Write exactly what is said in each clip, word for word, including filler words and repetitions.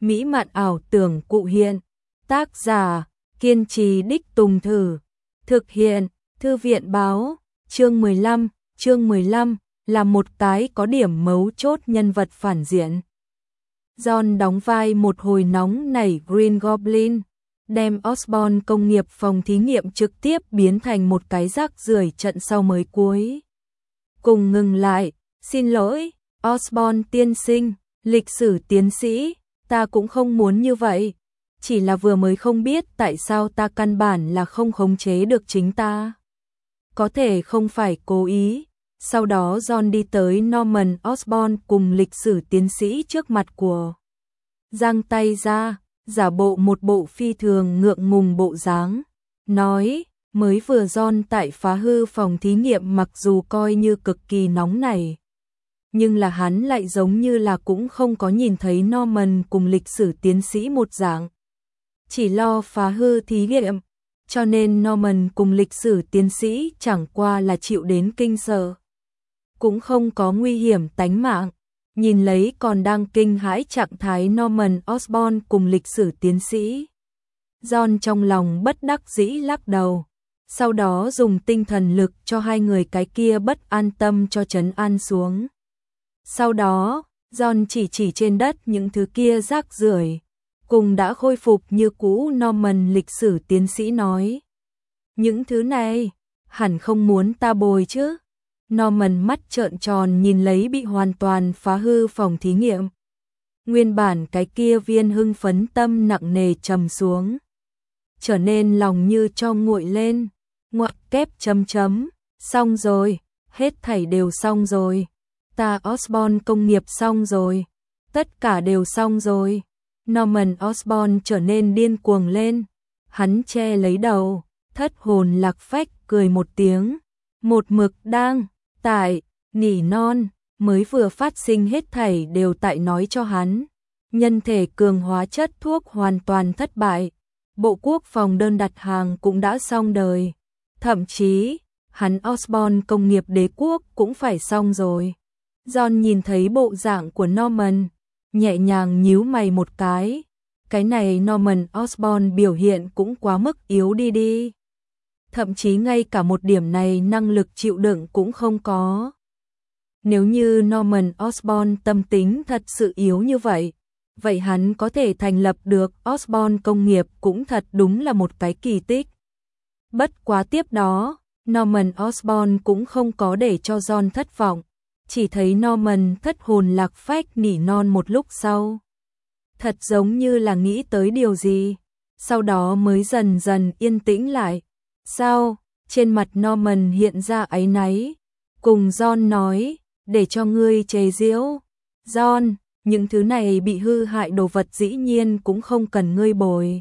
mỹ mạn ảo tưởng cụ hiện. Tác giả, kiên trì đích tùng thử. Thực hiện, Thư viện báo, chương mười lăm, chương mười lăm, là một cái có điểm mấu chốt nhân vật phản diện. John đóng vai một hồi nóng nảy Green Goblin, đem Osborn công nghiệp phòng thí nghiệm trực tiếp biến thành một cái rác rưởi trận sau mới cuối. Cùng ngừng lại, xin lỗi, Osborn tiên sinh, lịch sử tiến sĩ, ta cũng không muốn như vậy. Chỉ là vừa mới không biết tại sao ta căn bản là không khống chế được chính ta. Có thể không phải cố ý. Sau đó John đi tới Norman Osborn cùng lịch sử tiến sĩ trước mặt của. Giang tay ra, giả bộ một bộ phi thường ngượng ngùng bộ dáng. Nói, mới vừa John tại phá hư phòng thí nghiệm mặc dù coi như cực kỳ nóng này. Nhưng là hắn lại giống như là cũng không có nhìn thấy Norman cùng lịch sử tiến sĩ một dạng. Chỉ lo phá hư thí nghiệm, cho nên Norman cùng lịch sử tiến sĩ chẳng qua là chịu đến kinh sợ. Cũng không có nguy hiểm tánh mạng, nhìn lấy còn đang kinh hãi trạng thái Norman Osborn cùng lịch sử tiến sĩ. John trong lòng bất đắc dĩ lắc đầu, sau đó dùng tinh thần lực cho hai người cái kia bất an tâm cho trấn an xuống. Sau đó, John chỉ chỉ trên đất những thứ kia rác rưởi, cùng đã khôi phục như cũ Norman lịch sử tiến sĩ nói. Những thứ này, hẳn không muốn ta bồi chứ. Norman mắt trợn tròn nhìn lấy bị hoàn toàn phá hư phòng thí nghiệm. Nguyên bản cái kia viên hưng phấn tâm nặng nề trầm xuống. Trở nên lòng như cho nguội lên, ngoặc kép chấm chấm, xong rồi, hết thảy đều xong rồi. Ta Osborn công nghiệp xong rồi, tất cả đều xong rồi. Norman Osborn trở nên điên cuồng lên, hắn che lấy đầu, thất hồn lạc phách cười một tiếng, một mực đang, tại, nỉ non, mới vừa phát sinh hết thảy đều tại nói cho hắn. Nhân thể cường hóa chất thuốc hoàn toàn thất bại, Bộ Quốc phòng đơn đặt hàng cũng đã xong đời, thậm chí, hắn Osborn công nghiệp đế quốc cũng phải xong rồi. John nhìn thấy bộ dạng của Norman, nhẹ nhàng nhíu mày một cái, cái này Norman Osborn biểu hiện cũng quá mức yếu đi đi. Thậm chí ngay cả một điểm này năng lực chịu đựng cũng không có. Nếu như Norman Osborn tâm tính thật sự yếu như vậy, vậy hắn có thể thành lập được Osborn công nghiệp cũng thật đúng là một cái kỳ tích. Bất quá tiếp đó, Norman Osborn cũng không có để cho John thất vọng. Chỉ thấy Norman thất hồn lạc phách nỉ non một lúc sau. Thật giống như là nghĩ tới điều gì, sau đó mới dần dần yên tĩnh lại. Sao? Trên mặt Norman hiện ra áy náy, cùng John nói, để cho ngươi chế giễu. John, những thứ này bị hư hại đồ vật dĩ nhiên cũng không cần ngươi bồi.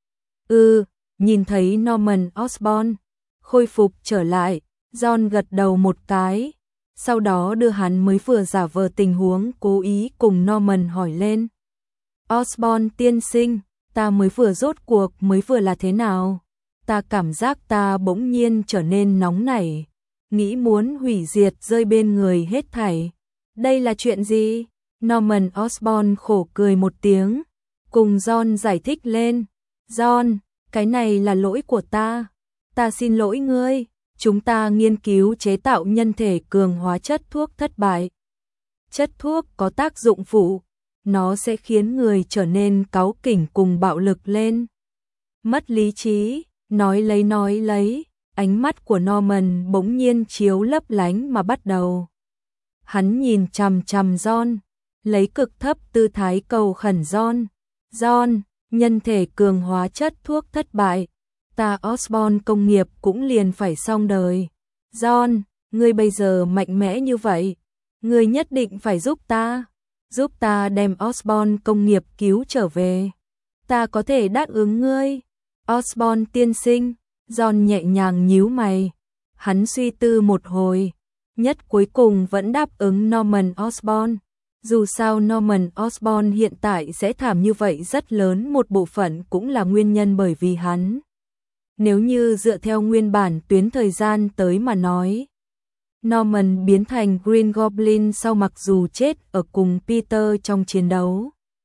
Ừ, nhìn thấy Norman Osborn khôi phục trở lại, John gật đầu một cái. Sau đó đưa hắn mới vừa giả vờ tình huống cố ý cùng Norman hỏi lên. Osborn tiên sinh, ta mới vừa rốt cuộc mới vừa là thế nào? Ta cảm giác ta bỗng nhiên trở nên nóng nảy, nghĩ muốn hủy diệt rơi bên người hết thảy. Đây là chuyện gì? Norman Osborn khổ cười một tiếng, cùng John giải thích lên. John, cái này là lỗi của ta. Ta xin lỗi ngươi. Chúng ta nghiên cứu chế tạo nhân thể cường hóa chất thuốc thất bại. Chất thuốc có tác dụng phụ, nó sẽ khiến người trở nên cáu kỉnh cùng bạo lực lên. Mất lý trí, nói lấy nói lấy, ánh mắt của Norman bỗng nhiên chiếu lấp lánh mà bắt đầu. Hắn nhìn chằm chằm John, lấy cực thấp tư thái cầu khẩn John. John, nhân thể cường hóa chất thuốc thất bại. Ta Osborn công nghiệp cũng liền phải xong đời. John, ngươi bây giờ mạnh mẽ như vậy, ngươi nhất định phải giúp ta, giúp ta đem Osborn công nghiệp cứu trở về. Ta có thể đáp ứng ngươi. Osborn tiên sinh, John nhẹ nhàng nhíu mày. Hắn suy tư một hồi, nhất cuối cùng vẫn đáp ứng Norman Osborn. Dù sao Norman Osborn hiện tại sẽ thảm như vậy rất lớn một bộ phận cũng là nguyên nhân bởi vì hắn. Nếu như dựa theo nguyên bản tuyến thời gian tới mà nói, Norman biến thành Green Goblin sau mặc dù chết ở cùng Peter trong chiến đấu,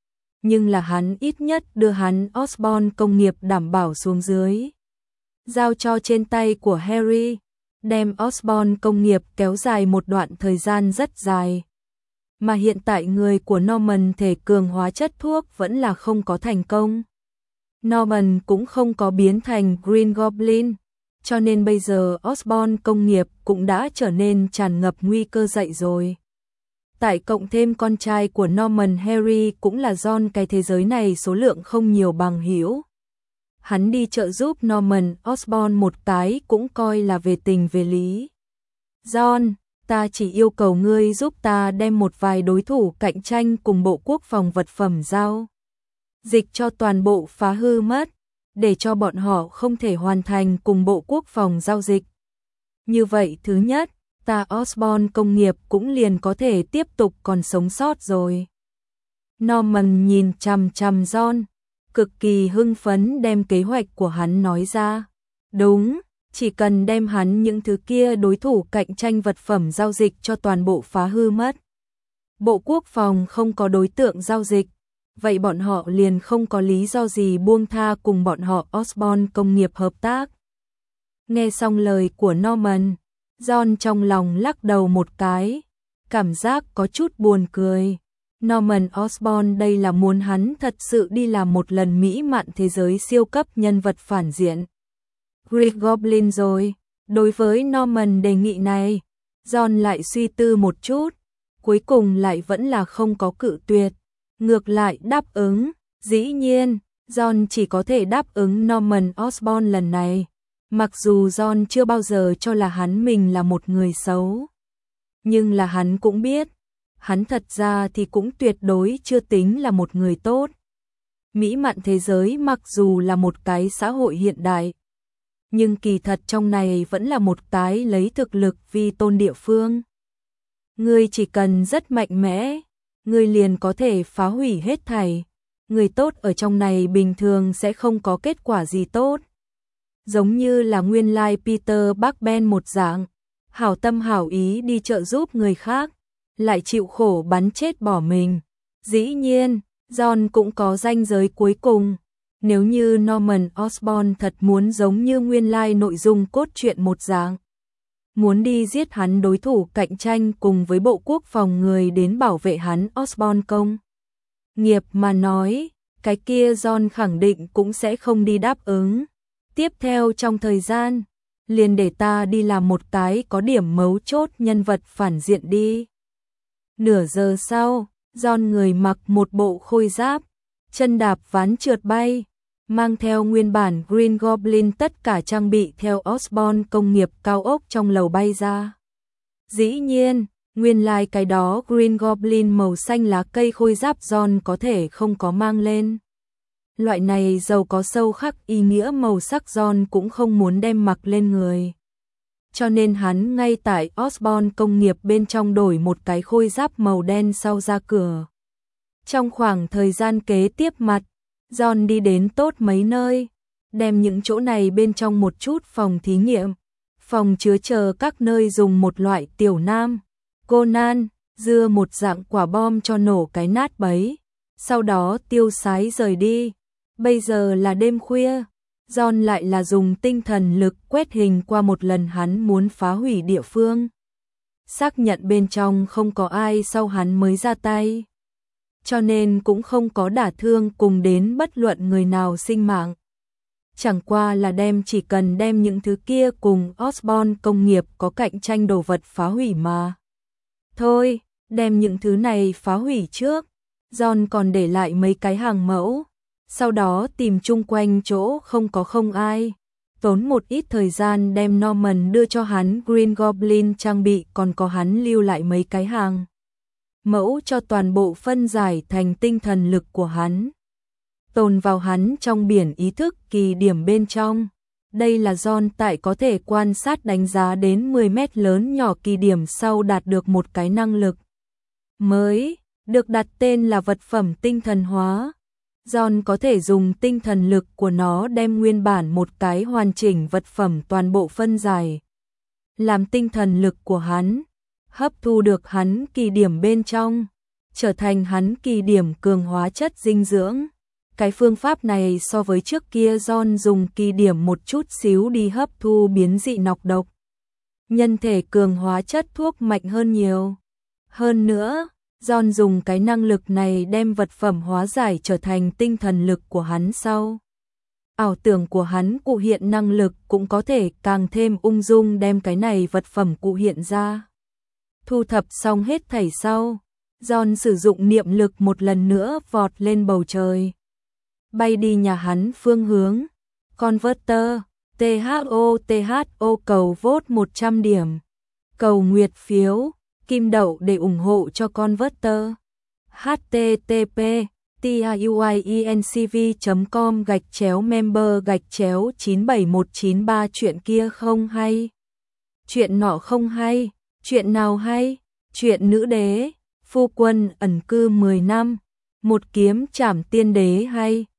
nhưng là hắn ít nhất đưa hắn Osborn công nghiệp đảm bảo xuống dưới. Giao cho trên tay của Harry, đem Osborn công nghiệp kéo dài một đoạn thời gian rất dài. Mà hiện tại người của Norman thể cường hóa chất thuốc vẫn là không có thành công. Norman cũng không có biến thành Green Goblin, cho nên bây giờ Osborn công nghiệp cũng đã trở nên tràn ngập nguy cơ dậy rồi. Tại cộng thêm con trai của Norman Harry cũng là John, cái thế giới này số lượng không nhiều bằng hữu. Hắn đi trợ giúp Norman Osborn một cái cũng coi là về tình về lý. John, ta chỉ yêu cầu ngươi giúp ta đem một vài đối thủ cạnh tranh cùng Bộ Quốc phòng vật phẩm giao dịch cho toàn bộ phá hư mất, để cho bọn họ không thể hoàn thành cùng Bộ Quốc phòng giao dịch. Như vậy thứ nhất, ta Osborn công nghiệp cũng liền có thể tiếp tục còn sống sót rồi. Norman nhìn chằm chằm John, cực kỳ hưng phấn đem kế hoạch của hắn nói ra. Đúng, chỉ cần đem hắn những thứ kia đối thủ cạnh tranh vật phẩm giao dịch cho toàn bộ phá hư mất. Bộ Quốc phòng không có đối tượng giao dịch, vậy bọn họ liền không có lý do gì buông tha cùng bọn họ Osborn công nghiệp hợp tác. Nghe xong lời của Norman, John trong lòng lắc đầu một cái, cảm giác có chút buồn cười. Norman Osborn đây là muốn hắn thật sự đi làm một lần mỹ mạn thế giới siêu cấp nhân vật phản diện Green Goblin rồi. Đối với Norman đề nghị này, John lại suy tư một chút, cuối cùng lại vẫn là không có cự tuyệt, ngược lại đáp ứng. Dĩ nhiên, John chỉ có thể đáp ứng Norman Osborn lần này, mặc dù John chưa bao giờ cho là hắn mình là một người xấu, nhưng là hắn cũng biết, hắn thật ra thì cũng tuyệt đối chưa tính là một người tốt. Mỹ mạn thế giới mặc dù là một cái xã hội hiện đại, nhưng kỳ thật trong này vẫn là một cái lấy thực lực vi tôn địa phương. Ngươi chỉ cần rất mạnh mẽ, ngươi liền có thể phá hủy hết thảy. Người tốt ở trong này bình thường sẽ không có kết quả gì tốt. Giống như là nguyên lai Peter Parker một dạng, hảo tâm hảo ý đi trợ giúp người khác, lại chịu khổ bắn chết bỏ mình. Dĩ nhiên, John cũng có ranh giới cuối cùng. Nếu như Norman Osborn thật muốn giống như nguyên lai nội dung cốt truyện một dạng, muốn đi giết hắn đối thủ cạnh tranh cùng với Bộ Quốc phòng người đến bảo vệ hắn Osborn công nghiệp mà nói, cái kia John khẳng định cũng sẽ không đi đáp ứng. Tiếp theo trong thời gian, liền để ta đi làm một cái có điểm mấu chốt nhân vật phản diện đi. Nửa giờ sau, John người mặc một bộ khôi giáp, chân đạp ván trượt bay, mang theo nguyên bản Green Goblin tất cả trang bị theo Osborn công nghiệp cao ốc trong lầu bay ra. Dĩ nhiên, nguyên lai like cái đó Green Goblin màu xanh lá cây khôi giáp John có thể không có mang lên. Loại này giàu có sâu khắc ý nghĩa màu sắc John cũng không muốn đem mặc lên người. Cho nên hắn ngay tại Osborn công nghiệp bên trong đổi một cái khôi giáp màu đen sau ra cửa. Trong khoảng thời gian kế tiếp mặt, John đi đến tốt mấy nơi, đem những chỗ này bên trong một chút phòng thí nghiệm, phòng chứa chờ các nơi dùng một loại tiểu nam, Conan, dưa một dạng quả bom cho nổ cái nát bấy, sau đó tiêu sái rời đi. Bây giờ là đêm khuya, John lại là dùng tinh thần lực quét hình qua một lần hắn muốn phá hủy địa phương. Xác nhận bên trong không có ai sau hắn mới ra tay. Cho nên cũng không có đả thương cùng đến bất luận người nào sinh mạng. Chẳng qua là đem chỉ cần đem những thứ kia cùng Osborn công nghiệp có cạnh tranh đồ vật phá hủy mà. Thôi, đem những thứ này phá hủy trước. John còn để lại mấy cái hàng mẫu. Sau đó tìm chung quanh chỗ không có không ai. Tốn một ít thời gian đem Norman đưa cho hắn Green Goblin trang bị, còn có hắn lưu lại mấy cái hàng mẫu cho toàn bộ phân giải thành tinh thần lực của hắn, tồn vào hắn trong biển ý thức kỳ điểm bên trong. Đây là John tại có thể quan sát đánh giá đến mười mét lớn nhỏ kỳ điểm sau đạt được một cái năng lực mới, được đặt tên là vật phẩm tinh thần hóa. John có thể dùng tinh thần lực của nó đem nguyên bản một cái hoàn chỉnh vật phẩm toàn bộ phân giải, làm tinh thần lực của hắn, hấp thu được hắn kỳ điểm bên trong. trở thành hắn kỳ điểm cường hóa chất dinh dưỡng. Cái phương pháp này so với trước kia John dùng kỳ điểm một chút xíu đi hấp thu biến dị nọc độc. Nhân thể cường hóa chất thuốc mạnh hơn nhiều. Hơn nữa, John dùng cái năng lực này đem vật phẩm hóa giải trở thành tinh thần lực của hắn sau. Ảo tưởng của hắn cụ hiện năng lực cũng có thể càng thêm ung dung đem cái này vật phẩm cụ hiện ra. Thu thập xong hết thảy sau, John sử dụng niệm lực một lần nữa vọt lên bầu trời. Bay đi nhà hắn phương hướng. Converter, tê hát o tê hát o cầu vote một trăm điểm. Cầu nguyệt phiếu, kim đậu để ủng hộ cho Converter. http tiuincv chấm com gạch chéo member gạch chéo chín bảy một chín ba chuyện kia không hay. Chuyện nọ không hay, chuyện nào hay? Chuyện nữ đế, phu quân ẩn cư mười năm, một kiếm trảm tiên đế hay.